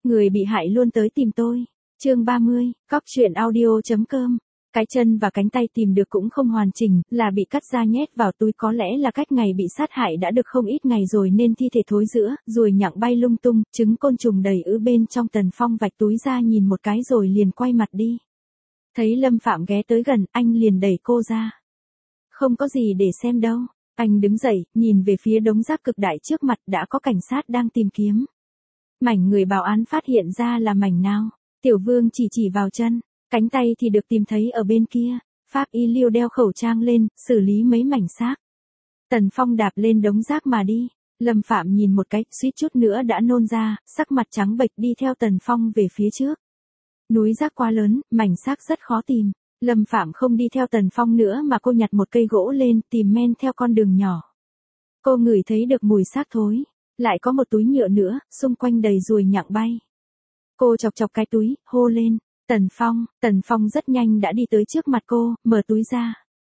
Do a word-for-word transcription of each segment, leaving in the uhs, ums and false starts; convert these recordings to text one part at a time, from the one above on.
Người bị hại luôn tới tìm tôi. Chương ba mươi, cóc truyện audio chấm com. Cái chân và cánh tay tìm được cũng không hoàn chỉnh, là bị cắt ra nhét vào túi, có lẽ là cách ngày bị sát hại đã được không ít ngày rồi nên thi thể thối rữa, ruồi nhặng bay lung tung, trứng côn trùng đầy ứ bên trong. Tần Phong vạch túi ra nhìn một cái rồi liền quay mặt đi. Thấy Lâm Phạm ghé tới gần, anh liền đẩy cô ra. Không có gì để xem đâu. Anh đứng dậy, nhìn về phía đống rác cực đại trước mặt, đã có cảnh sát đang tìm kiếm. Mảnh người báo án phát hiện ra là mảnh nào? Tiểu Vương chỉ chỉ vào chân, cánh tay thì được tìm thấy ở bên kia. Pháp y Liêu đeo khẩu trang lên, xử lý mấy mảnh xác. Tần Phong đạp lên đống rác mà đi. Lâm Phạm nhìn một cái, suýt chút nữa đã nôn ra, sắc mặt trắng bệch đi theo Tần Phong về phía trước. Núi rác quá lớn, mảnh xác rất khó tìm. Lâm Phạm không đi theo Tần Phong nữa mà cô nhặt một cây gỗ lên, tìm men theo con đường nhỏ. Cô ngửi thấy được mùi xác thối. Lại có một túi nhựa nữa, xung quanh đầy ruồi nhặng bay. Cô chọc chọc cái túi, hô lên. Tần Phong, Tần Phong rất nhanh đã đi tới trước mặt cô, mở túi ra.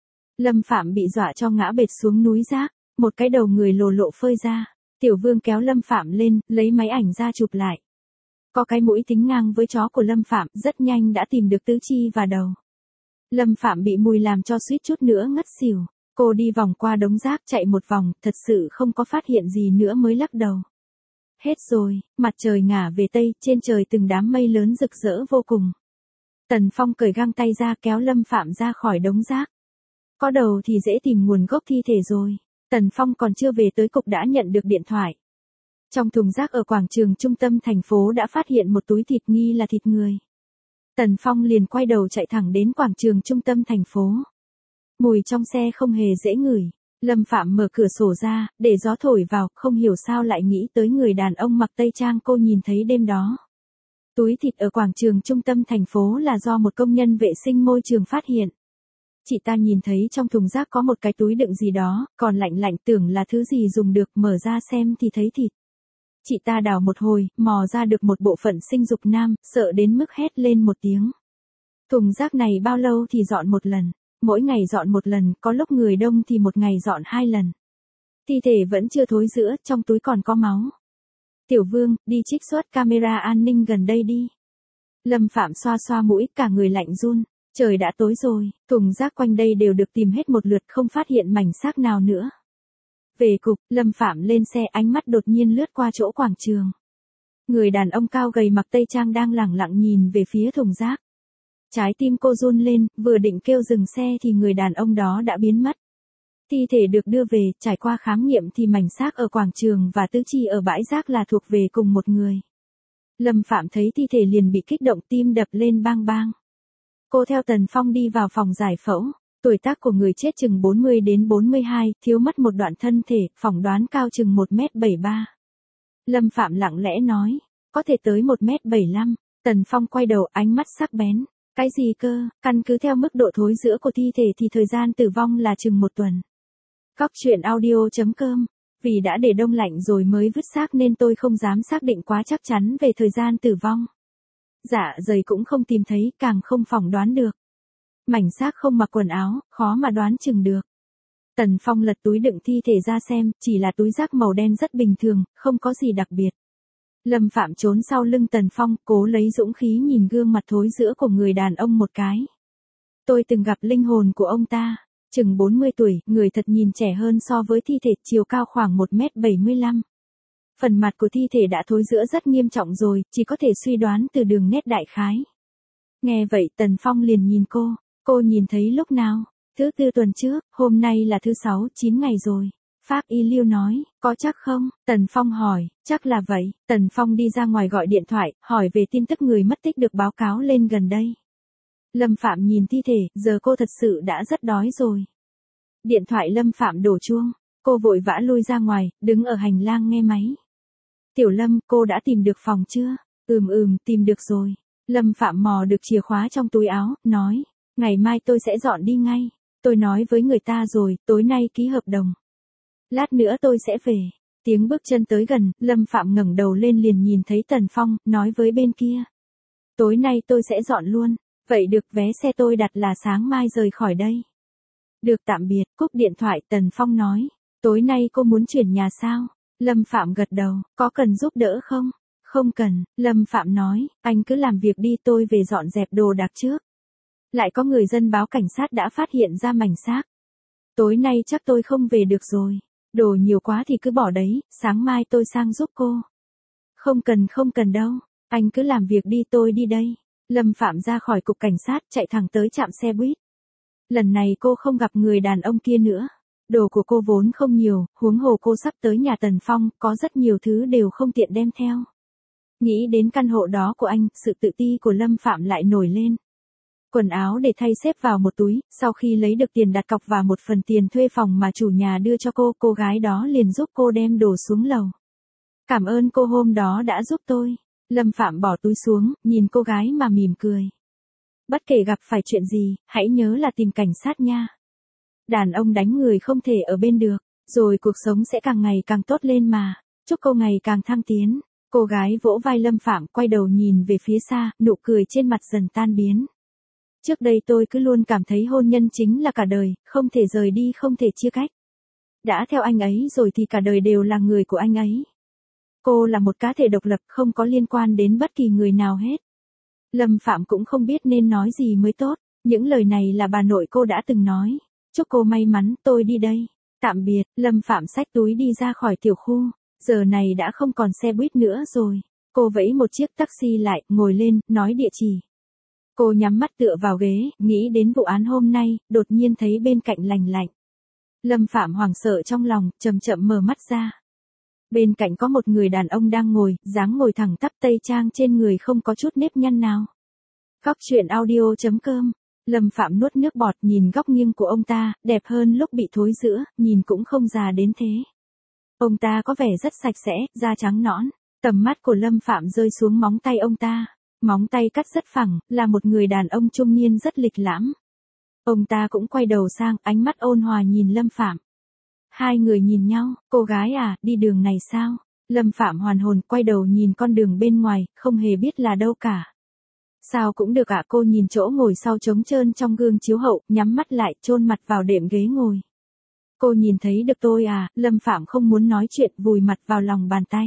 Lâm Phạm bị dọa cho ngã bệt xuống núi rác, một cái đầu người lồ lộ phơi ra. Tiểu Vương kéo Lâm Phạm lên, lấy máy ảnh ra chụp lại. Có cái mũi tính ngang với chó của Lâm Phạm, rất nhanh đã tìm được tứ chi và đầu. Lâm Phạm bị mùi làm cho suýt chút nữa ngất xỉu. Cô đi vòng qua đống rác chạy một vòng, thật sự không có phát hiện gì nữa mới lắc đầu. Hết rồi, mặt trời ngả về tây, trên trời từng đám mây lớn rực rỡ vô cùng. Tần Phong cởi găng tay ra kéo Lâm Phạm ra khỏi đống rác. Có đầu thì dễ tìm nguồn gốc thi thể rồi. Tần Phong còn chưa về tới cục đã nhận được điện thoại. Trong thùng rác ở quảng trường trung tâm thành phố đã phát hiện một túi thịt nghi là thịt người. Tần Phong liền quay đầu chạy thẳng đến quảng trường trung tâm thành phố. Mùi trong xe không hề dễ ngửi. Lâm Phạm mở cửa sổ ra, để gió thổi vào, không hiểu sao lại nghĩ tới người đàn ông mặc tây trang cô nhìn thấy đêm đó. Túi thịt ở quảng trường trung tâm thành phố là do một công nhân vệ sinh môi trường phát hiện. Chị ta nhìn thấy trong thùng rác có một cái túi đựng gì đó, còn lạnh lạnh tưởng là thứ gì dùng được, mở ra xem thì thấy thịt. Chị ta đào một hồi, mò ra được một bộ phận sinh dục nam, sợ đến mức hét lên một tiếng. Thùng rác này bao lâu thì dọn một lần? Mỗi ngày dọn một lần, có lúc người đông thì một ngày dọn hai lần. Thi thể vẫn chưa thối rữa, trong túi còn có máu. Tiểu Vương, đi trích xuất camera an ninh gần đây đi. Lâm Phạm xoa xoa mũi, cả người lạnh run. Trời đã tối rồi, thùng rác quanh đây đều được tìm hết một lượt, không phát hiện mảnh xác nào nữa. Về cục, Lâm Phạm lên xe, ánh mắt đột nhiên lướt qua chỗ quảng trường. Người đàn ông cao gầy mặc tây trang đang lẳng lặng nhìn về phía thùng rác. Trái tim cô run lên, vừa định kêu dừng xe thì người đàn ông đó đã biến mất. Thi thể được đưa về, trải qua khám nghiệm thì mảnh xác ở quảng trường và tứ chi ở bãi rác là thuộc về cùng một người. Lâm Phạm thấy thi thể liền bị kích động, tim đập lên bang bang. Cô theo Tần Phong đi vào phòng giải phẫu. Tuổi tác của người chết chừng bốn mươi đến bốn mươi hai, thiếu mất một đoạn thân thể, phỏng đoán cao chừng một mét bảy mươi ba. Lâm Phạm lặng lẽ nói, có thể tới một mét bảy mươi lăm. Tần Phong quay đầu, ánh mắt sắc bén. Cái gì cơ, căn cứ theo mức độ thối rữa của thi thể thì thời gian tử vong là chừng một tuần. Cóc truyện audio chấm com. Vì đã để đông lạnh rồi mới vứt xác nên tôi không dám xác định quá chắc chắn về thời gian tử vong. Dạ dày cũng không tìm thấy, càng không phỏng đoán được. Mảnh xác không mặc quần áo, khó mà đoán chừng được. Tần Phong lật túi đựng thi thể ra xem, chỉ là túi rác màu đen rất bình thường, không có gì đặc biệt. Lâm Phạm trốn sau lưng Tần Phong, cố lấy dũng khí nhìn gương mặt thối rữa của người đàn ông một cái. Tôi từng gặp linh hồn của ông ta, chừng bốn mươi tuổi, người thật nhìn trẻ hơn so với thi thể, chiều cao khoảng một mét bảy mươi lăm. Phần mặt của thi thể đã thối rữa rất nghiêm trọng rồi, chỉ có thể suy đoán từ đường nét đại khái. Nghe vậy Tần Phong liền nhìn cô, cô nhìn thấy lúc nào? Thứ tư tuần trước, hôm nay là thứ sáu, chín ngày rồi. Pháp y Liêu nói, có chắc không? Tần Phong hỏi, chắc là vậy. Tần Phong đi ra ngoài gọi điện thoại, hỏi về tin tức người mất tích được báo cáo lên gần đây. Lâm Phạm nhìn thi thể, giờ cô thật sự đã rất đói rồi. Điện thoại Lâm Phạm đổ chuông, cô vội vã lui ra ngoài, đứng ở hành lang nghe máy. Tiểu Lâm, cô đã tìm được phòng chưa? Ừm ừm, tìm được rồi. Lâm Phạm mò được chìa khóa trong túi áo, nói, ngày mai tôi sẽ dọn đi ngay. Tôi nói với người ta rồi, tối nay ký hợp đồng. Lát nữa tôi sẽ về. Tiếng bước chân tới gần, Lâm Phạm ngẩng đầu lên liền nhìn thấy Tần Phong, nói với bên kia. Tối nay tôi sẽ dọn luôn, vậy được, vé xe tôi đặt là sáng mai rời khỏi đây. Được, tạm biệt. Cúp điện thoại, Tần Phong nói, tối nay cô muốn chuyển nhà sao? Lâm Phạm gật đầu, có cần giúp đỡ không? Không cần, Lâm Phạm nói, anh cứ làm việc đi, tôi về dọn dẹp đồ đạc trước. Lại có người dân báo cảnh sát đã phát hiện ra mảnh xác. Tối nay chắc tôi không về được rồi. Đồ nhiều quá thì cứ bỏ đấy, sáng mai tôi sang giúp cô. Không cần không cần đâu, anh cứ làm việc đi, tôi đi đây. Lâm Phạm ra khỏi cục cảnh sát, chạy thẳng tới trạm xe buýt. Lần này cô không gặp người đàn ông kia nữa. Đồ của cô vốn không nhiều, huống hồ cô sắp tới nhà Tần Phong, có rất nhiều thứ đều không tiện đem theo. Nghĩ đến căn hộ đó của anh, sự tự ti của Lâm Phạm lại nổi lên. Quần áo để thay xếp vào một túi, sau khi lấy được tiền đặt cọc và một phần tiền thuê phòng mà chủ nhà đưa cho cô, cô gái đó liền giúp cô đem đồ xuống lầu. Cảm ơn cô hôm đó đã giúp tôi. Lâm Phạm bỏ túi xuống, nhìn cô gái mà mỉm cười. Bất kể gặp phải chuyện gì, hãy nhớ là tìm cảnh sát nha. Đàn ông đánh người không thể ở bên được, rồi cuộc sống sẽ càng ngày càng tốt lên mà. Chúc cô ngày càng thăng tiến. Cô gái vỗ vai Lâm Phạm, quay đầu nhìn về phía xa, nụ cười trên mặt dần tan biến. Trước đây tôi cứ luôn cảm thấy hôn nhân chính là cả đời, không thể rời đi, không thể chia cách. Đã theo anh ấy rồi thì cả đời đều là người của anh ấy. Cô là một cá thể độc lập, không có liên quan đến bất kỳ người nào hết. Lâm Phạm cũng không biết nên nói gì mới tốt. Những lời này là bà nội cô đã từng nói. Chúc cô may mắn, tôi đi đây. Tạm biệt, Lâm Phạm xách túi đi ra khỏi tiểu khu. Giờ này đã không còn xe buýt nữa rồi. Cô vẫy một chiếc taxi lại, ngồi lên, nói địa chỉ. Cô nhắm mắt tựa vào ghế, nghĩ đến vụ án hôm nay, đột nhiên thấy bên cạnh lành lạnh. Lâm Phạm hoảng sợ trong lòng, chậm chậm mở mắt ra. Bên cạnh có một người đàn ông đang ngồi, dáng ngồi thẳng tắp, tây trang trên người không có chút nếp nhăn nào. Góc truyện audio chấm com. Lâm Phạm nuốt nước bọt, nhìn góc nghiêng của ông ta, đẹp hơn lúc bị thối rữa, nhìn cũng không già đến thế. Ông ta có vẻ rất sạch sẽ, da trắng nõn. Tầm mắt của Lâm Phạm rơi xuống móng tay ông ta. Móng tay cắt rất phẳng, là một người đàn ông trung niên rất lịch lãm. Ông ta cũng quay đầu sang, ánh mắt ôn hòa nhìn Lâm Phạm. Hai người nhìn nhau, cô gái à, đi đường này sao? Lâm Phạm hoàn hồn, quay đầu nhìn con đường bên ngoài, không hề biết là đâu cả. Sao cũng được ạ, cô nhìn chỗ ngồi sau trống trơn trong gương chiếu hậu, nhắm mắt lại, chôn mặt vào đệm ghế ngồi. Cô nhìn thấy được tôi à? Lâm Phạm không muốn nói chuyện, vùi mặt vào lòng bàn tay.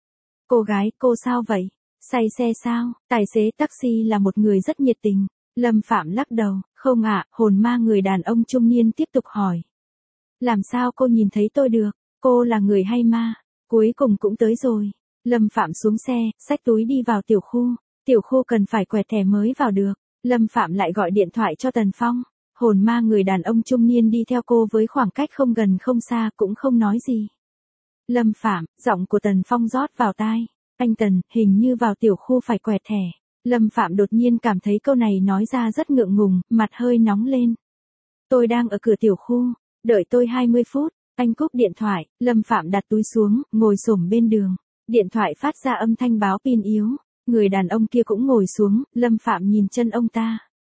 Cô gái, cô sao vậy? Say xe sao? Tài xế taxi là một người rất nhiệt tình. Lâm Phạm lắc đầu, không ạ. Hồn ma người đàn ông trung niên tiếp tục hỏi. Làm sao cô nhìn thấy tôi được? Cô là người hay ma? Cuối cùng cũng tới rồi. Lâm Phạm xuống xe, xách túi đi vào tiểu khu. Tiểu khu cần phải quẹt thẻ mới vào được. Lâm Phạm lại gọi điện thoại cho Tần Phong. Hồn ma người đàn ông trung niên đi theo cô với khoảng cách không gần không xa, cũng không nói gì. Lâm Phạm, giọng của Tần Phong rót vào tai. Anh Tần, hình như vào tiểu khu phải quẹt thẻ. Lâm Phạm đột nhiên cảm thấy câu này nói ra rất ngượng ngùng, mặt hơi nóng lên. Tôi đang ở cửa tiểu khu, đợi tôi hai mươi phút. Anh cúp điện thoại, Lâm Phạm đặt túi xuống, ngồi xổm bên đường. Điện thoại phát ra âm thanh báo pin yếu. Người đàn ông kia cũng ngồi xuống, Lâm Phạm nhìn chân ông ta.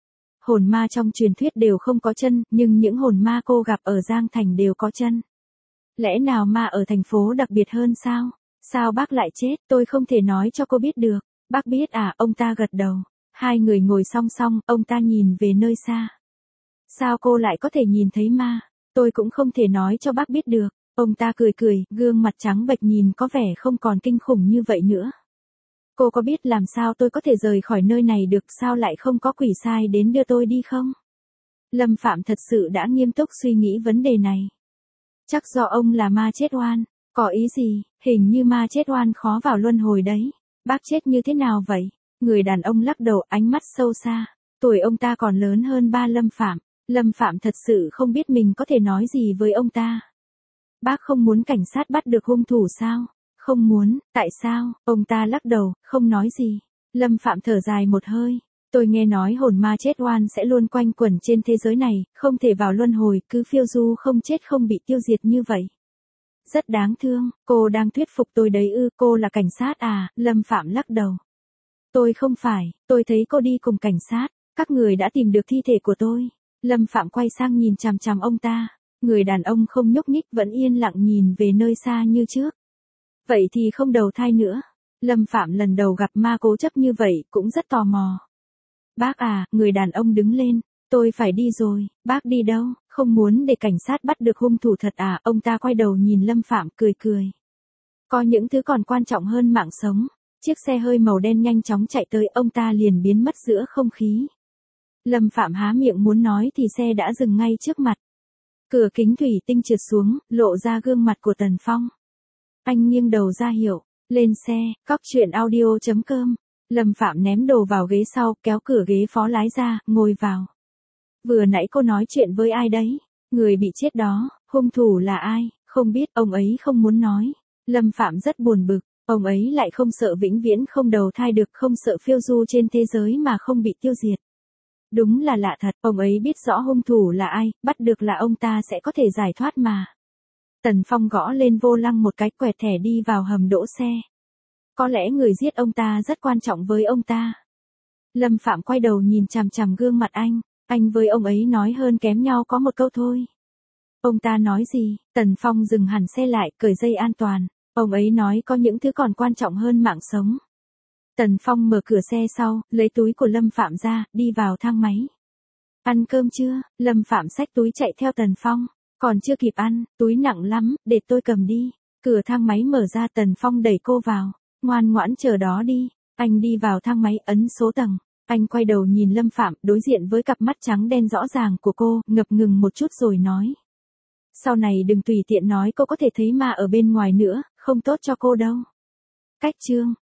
Hồn ma trong truyền thuyết đều không có chân, nhưng những hồn ma cô gặp ở Giang Thành đều có chân. Lẽ nào ma ở thành phố đặc biệt hơn sao? Sao bác lại chết? Tôi không thể nói cho cô biết được. Bác biết à? Ông ta gật đầu. Hai người ngồi song song, ông ta nhìn về nơi xa. Sao cô lại có thể nhìn thấy ma? Tôi cũng không thể nói cho bác biết được. Ông ta cười cười, gương mặt trắng bệch nhìn có vẻ không còn kinh khủng như vậy nữa. Cô có biết làm sao tôi có thể rời khỏi nơi này được, sao lại không có quỷ sai đến đưa tôi đi không? Lâm Phạm thật sự đã nghiêm túc suy nghĩ vấn đề này. Chắc do ông là ma chết oan. Có ý gì? Hình như ma chết oan khó vào luân hồi đấy. Bác chết như thế nào vậy? Người đàn ông lắc đầu, ánh mắt sâu xa. Tuổi ông ta còn lớn hơn ba Lâm Phạm. Lâm Phạm thật sự không biết mình có thể nói gì với ông ta. Bác không muốn cảnh sát bắt được hung thủ sao? Không muốn. Tại sao? Ông ta lắc đầu, không nói gì. Lâm Phạm thở dài một hơi. Tôi nghe nói hồn ma chết oan sẽ luôn quanh quẩn trên thế giới này, không thể vào luân hồi, cứ phiêu du không chết không bị tiêu diệt như vậy. Rất đáng thương. Cô đang thuyết phục tôi đấy ư? Cô là cảnh sát à? Lâm Phạm lắc đầu. Tôi không phải. Tôi thấy cô đi cùng cảnh sát. Các người đã tìm được thi thể của tôi. Lâm Phạm quay sang nhìn chằm chằm ông ta. Người đàn ông không nhúc nhích, vẫn yên lặng nhìn về nơi xa như trước. Vậy thì không đầu thai nữa. Lâm Phạm lần đầu gặp ma cố chấp như vậy, cũng rất tò mò. Bác à, người đàn ông đứng lên. Tôi phải đi rồi. Bác đi đâu? Không muốn để cảnh sát bắt được hung thủ thật à? Ông ta quay đầu nhìn Lâm Phạm, cười cười. Có những thứ còn quan trọng hơn mạng sống. Chiếc xe hơi màu đen nhanh chóng chạy tới, ông ta liền biến mất giữa không khí. Lâm Phạm há miệng muốn nói thì xe đã dừng ngay trước mặt. Cửa kính thủy tinh trượt xuống, lộ ra gương mặt của Tần Phong. Anh nghiêng đầu ra hiệu, lên xe, cóc truyện audio chấm com. Lâm Phạm ném đồ vào ghế sau, kéo cửa ghế phó lái ra, ngồi vào. Vừa nãy cô nói chuyện với ai đấy? Người bị chết đó, hung thủ là ai? Không biết, ông ấy không muốn nói. Lâm Phạm rất buồn bực, ông ấy lại không sợ vĩnh viễn không đầu thai được, không sợ phiêu du trên thế giới mà không bị tiêu diệt. Đúng là lạ thật, ông ấy biết rõ hung thủ là ai, bắt được là ông ta sẽ có thể giải thoát mà. Tần Phong gõ lên vô lăng một cái, quẹt thẻ đi vào hầm đỗ xe. Có lẽ người giết ông ta rất quan trọng với ông ta. Lâm Phạm quay đầu nhìn chằm chằm gương mặt anh, anh với ông ấy nói hơn kém nhau có một câu thôi. Ông ta nói gì? Tần Phong dừng hẳn xe lại, cởi dây an toàn. Ông ấy nói có những thứ còn quan trọng hơn mạng sống. Tần Phong mở cửa xe sau, lấy túi của Lâm Phạm ra, đi vào thang máy. Ăn cơm chưa? Lâm Phạm xách túi chạy theo Tần Phong. Còn chưa kịp ăn, túi nặng lắm, để tôi cầm đi. Cửa thang máy mở ra, Tần Phong đẩy cô vào. Ngoan ngoãn chờ đó đi. Anh đi vào thang máy, ấn số tầng. Anh quay đầu nhìn Lâm Phạm, đối diện với cặp mắt trắng đen rõ ràng của cô, ngập ngừng một chút rồi nói. Sau này đừng tùy tiện nói cô có thể thấy ma ở bên ngoài nữa, không tốt cho cô đâu. Cách chương